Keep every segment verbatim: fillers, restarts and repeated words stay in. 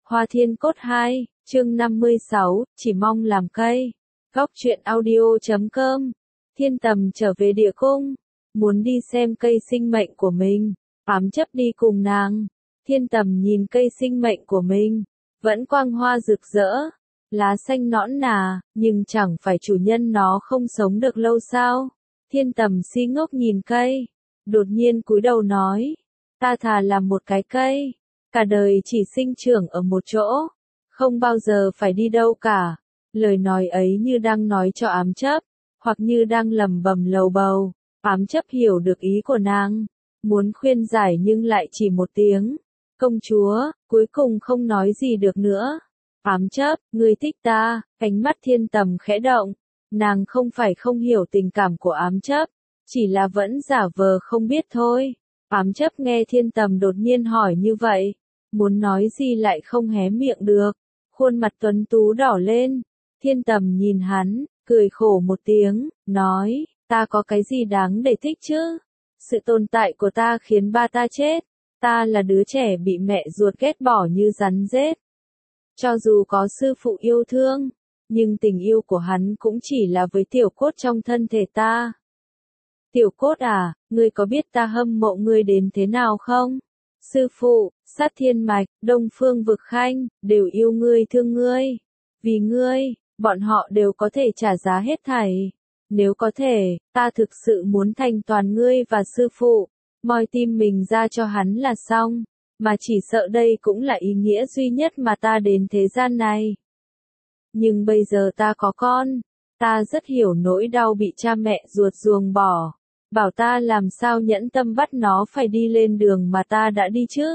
Hoa Thiên Cốt hai, chương năm mươi sáu, chỉ mong làm cây. Góc truyện audio chấm com. Thiên Tầm trở về địa cung, muốn đi xem cây sinh mệnh của mình, ám chấp đi cùng nàng. Thiên Tầm nhìn cây sinh mệnh của mình, vẫn quang hoa rực rỡ, lá xanh nõn nà, nhưng chẳng phải chủ nhân nó không sống được lâu sao? Thiên Tầm si ngốc nhìn cây, đột nhiên cúi đầu nói, ta thà làm một cái cây, cả đời chỉ sinh trưởng ở một chỗ, không bao giờ phải đi đâu cả. Lời nói ấy như đang nói cho ám chấp, hoặc như đang lẩm bẩm lầu bầu. Ám chấp hiểu được ý của nàng, muốn khuyên giải nhưng lại chỉ một tiếng, công chúa, cuối cùng không nói gì được nữa. Ám chấp, ngươi thích ta, ánh mắt Thiên Tầm khẽ động, nàng không phải không hiểu tình cảm của ám chấp, chỉ là vẫn giả vờ không biết thôi. Ám chấp nghe Thiên Tầm đột nhiên hỏi như vậy, muốn nói gì lại không hé miệng được, khuôn mặt tuấn tú đỏ lên. Thiên Tầm nhìn hắn, cười khổ một tiếng, nói, ta có cái gì đáng để thích chứ? Sự tồn tại của ta khiến ba ta chết, ta là đứa trẻ bị mẹ ruột ghét bỏ như rắn rết. Cho dù có sư phụ yêu thương, nhưng tình yêu của hắn cũng chỉ là với tiểu cốt trong thân thể ta. Tiểu cốt à, ngươi có biết ta hâm mộ ngươi đến thế nào không? Sư phụ, Sát Thiên Mạch, Đông Phương Vực Khanh, đều yêu ngươi thương ngươi. Vì ngươi, bọn họ đều có thể trả giá hết thảy. Nếu có thể, ta thực sự muốn thành toàn ngươi và sư phụ, moi tim mình ra cho hắn là xong. Mà chỉ sợ đây cũng là ý nghĩa duy nhất mà ta đến thế gian này. Nhưng bây giờ ta có con, ta rất hiểu nỗi đau bị cha mẹ ruột ruồng bỏ. Bảo ta làm sao nhẫn tâm bắt nó phải đi lên đường mà ta đã đi chứ.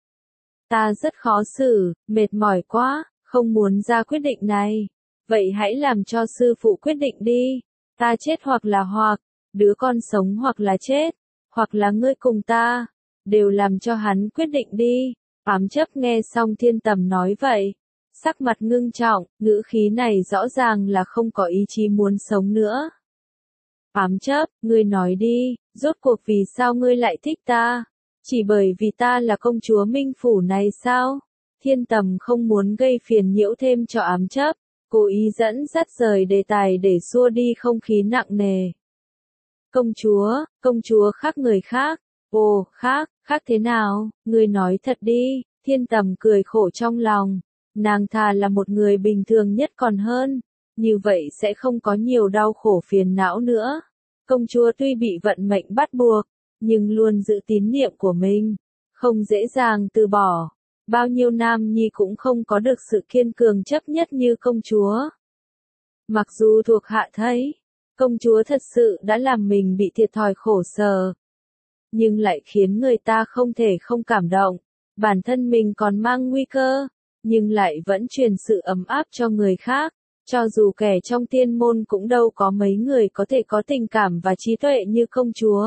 Ta rất khó xử, mệt mỏi quá, không muốn ra quyết định này. Vậy hãy làm cho sư phụ quyết định đi. Ta chết hoặc là hoặc, đứa con sống hoặc là chết, hoặc là ngươi cùng ta. Đều làm cho hắn quyết định đi. Ám chấp nghe xong Thiên Tầm nói vậy, sắc mặt ngưng trọng, ngữ khí này rõ ràng là không có ý chí muốn sống nữa. Ám chấp, ngươi nói đi, rốt cuộc vì sao ngươi lại thích ta? Chỉ bởi vì ta là công chúa Minh Phủ này sao? Thiên Tầm không muốn gây phiền nhiễu thêm cho ám chấp, cố ý dẫn dắt rời đề tài để xua đi không khí nặng nề. Công chúa, công chúa khác người khác. Ồ, khác, khác thế nào? Ngươi nói thật đi. Thiên Tầm cười khổ trong lòng. Nàng thà là một người bình thường nhất còn hơn. Như vậy sẽ không có nhiều đau khổ phiền não nữa. Công chúa tuy bị vận mệnh bắt buộc, nhưng luôn giữ tín niệm của mình, không dễ dàng từ bỏ. Bao nhiêu nam nhi cũng không có được sự kiên cường chấp nhất như công chúa. Mặc dù thuộc hạ thấy, công chúa thật sự đã làm mình bị thiệt thòi khổ sở, nhưng lại khiến người ta không thể không cảm động. Bản thân mình còn mang nguy cơ, nhưng lại vẫn truyền sự ấm áp cho người khác. Cho dù kẻ trong tiên môn cũng đâu có mấy người có thể có tình cảm và trí tuệ như công chúa.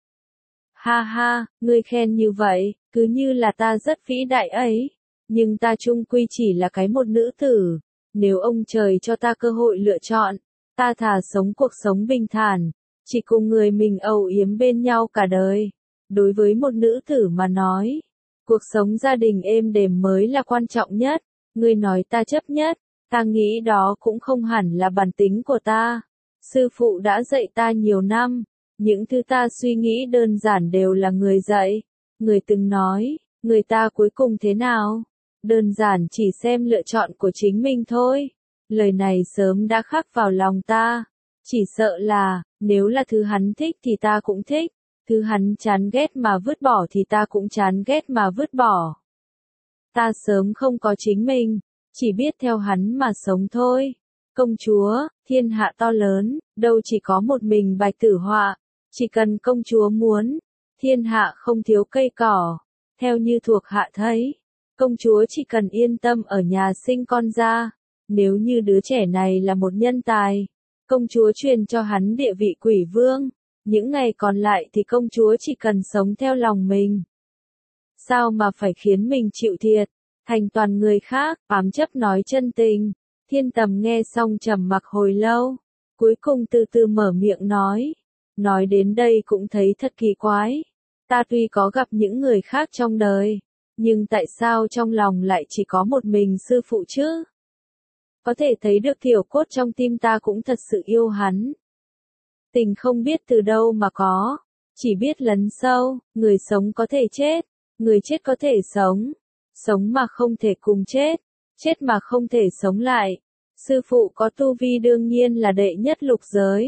Ha ha, ngươi khen như vậy, cứ như là ta rất vĩ đại ấy. Nhưng ta chung quy chỉ là cái một nữ tử. Nếu ông trời cho ta cơ hội lựa chọn, ta thà sống cuộc sống bình thản, chỉ cùng người mình âu yếm bên nhau cả đời. Đối với một nữ tử mà nói, cuộc sống gia đình êm đềm mới là quan trọng nhất. Ngươi nói ta chấp nhất, ta nghĩ đó cũng không hẳn là bản tính của ta. Sư phụ đã dạy ta nhiều năm, những thứ ta suy nghĩ đơn giản đều là người dạy. Người từng nói, người ta cuối cùng thế nào? Đơn giản chỉ xem lựa chọn của chính mình thôi. Lời này sớm đã khắc vào lòng ta. Chỉ sợ là, nếu là thứ hắn thích thì ta cũng thích. Thứ hắn chán ghét mà vứt bỏ thì ta cũng chán ghét mà vứt bỏ. Ta sớm không có chính mình, chỉ biết theo hắn mà sống thôi. Công chúa, thiên hạ to lớn, đâu chỉ có một mình Bạch Tử Họa. Chỉ cần công chúa muốn, thiên hạ không thiếu cây cỏ. Theo như thuộc hạ thấy, công chúa chỉ cần yên tâm ở nhà sinh con ra. Nếu như đứa trẻ này là một nhân tài, công chúa truyền cho hắn địa vị quỷ vương. Những ngày còn lại thì công chúa chỉ cần sống theo lòng mình. Sao mà phải khiến mình chịu thiệt, thành toàn người khác? Ám chấp nói chân tình. Thiên Tầm nghe xong trầm mặc hồi lâu, cuối cùng từ từ mở miệng nói. Nói đến đây cũng thấy thật kỳ quái. Ta tuy có gặp những người khác trong đời, Nhưng tại sao trong lòng lại chỉ có một mình sư phụ chứ? Có thể thấy được tiểu cốt trong tim ta cũng thật sự yêu hắn. Tình không biết từ đâu mà có, chỉ biết lấn sâu, người sống có thể chết, người chết có thể sống, sống mà không thể cùng chết, chết mà không thể sống lại. Sư phụ có tu vi đương nhiên là đệ nhất lục giới.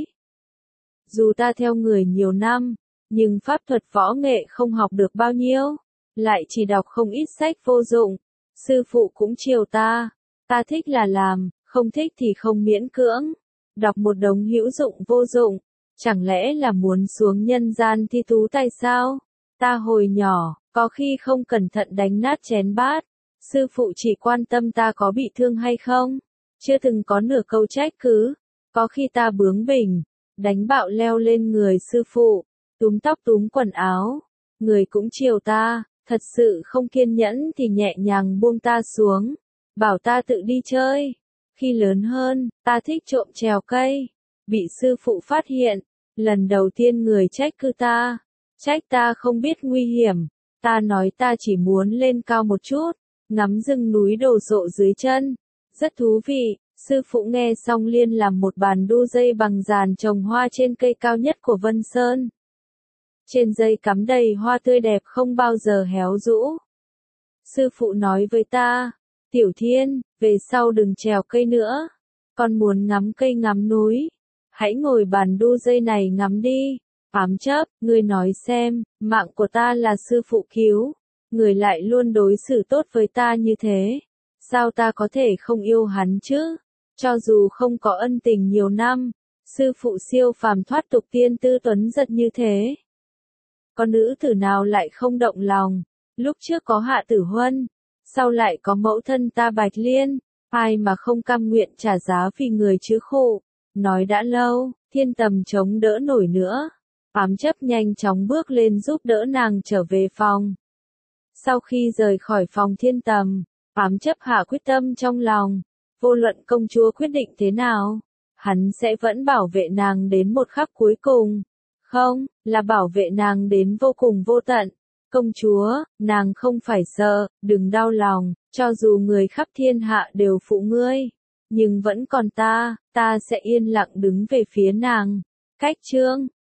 Dù ta theo người nhiều năm, nhưng pháp thuật võ nghệ không học được bao nhiêu, lại chỉ đọc không ít sách vô dụng. Sư phụ cũng chiều ta, ta thích là làm, không thích thì không miễn cưỡng. Đọc một đống hữu dụng vô dụng, chẳng lẽ là muốn xuống nhân gian thi tú tài sao? Ta hồi nhỏ, có khi không cẩn thận đánh nát chén bát, sư phụ chỉ quan tâm ta có bị thương hay không, chưa từng có nửa câu trách cứ. Có khi ta bướng bỉnh, đánh bạo leo lên người sư phụ, túm tóc túm quần áo, người cũng chiều ta, thật sự không kiên nhẫn thì nhẹ nhàng buông ta xuống, bảo ta tự đi chơi. Khi lớn hơn, ta thích trộm trèo cây, bị sư phụ phát hiện, lần đầu tiên người trách cứ ta, trách ta không biết nguy hiểm, ta nói ta chỉ muốn lên cao một chút, ngắm rừng núi đổ rộ dưới chân, rất thú vị. Sư phụ nghe xong liền làm một bàn đu dây bằng giàn trồng hoa trên cây cao nhất của Vân Sơn. Trên dây cắm đầy hoa tươi đẹp không bao giờ héo rũ. Sư phụ nói với ta, Tiểu Thiên, về sau đừng trèo cây nữa, con muốn ngắm cây ngắm núi, hãy ngồi bàn đu dây này ngắm đi. Ám chấp, ngươi nói xem, mạng của ta là sư phụ cứu, người lại luôn đối xử tốt với ta như thế, sao ta có thể không yêu hắn chứ? Cho dù không có ân tình nhiều năm, sư phụ siêu phàm thoát tục tiên tư tuấn giật như thế, có nữ tử nào lại không động lòng? Lúc trước có Hạ Tử Huân, sau lại có mẫu thân ta Bạch Liên, ai mà không cam nguyện trả giá vì người chứ khổ. Nói đã lâu, Thiên Tầm chống đỡ nổi nữa, Ám chấp nhanh chóng bước lên giúp đỡ nàng trở về phòng. Sau khi rời khỏi phòng Thiên Tầm, Ám chấp hạ quyết tâm trong lòng, vô luận công chúa quyết định thế nào, hắn sẽ vẫn bảo vệ nàng đến một khắc cuối cùng. Không, là bảo vệ nàng đến vô cùng vô tận. Công chúa, nàng không phải sợ, đừng đau lòng, cho dù người khắp thiên hạ đều phụ ngươi, nhưng vẫn còn ta, ta sẽ yên lặng đứng về phía nàng. Cách chương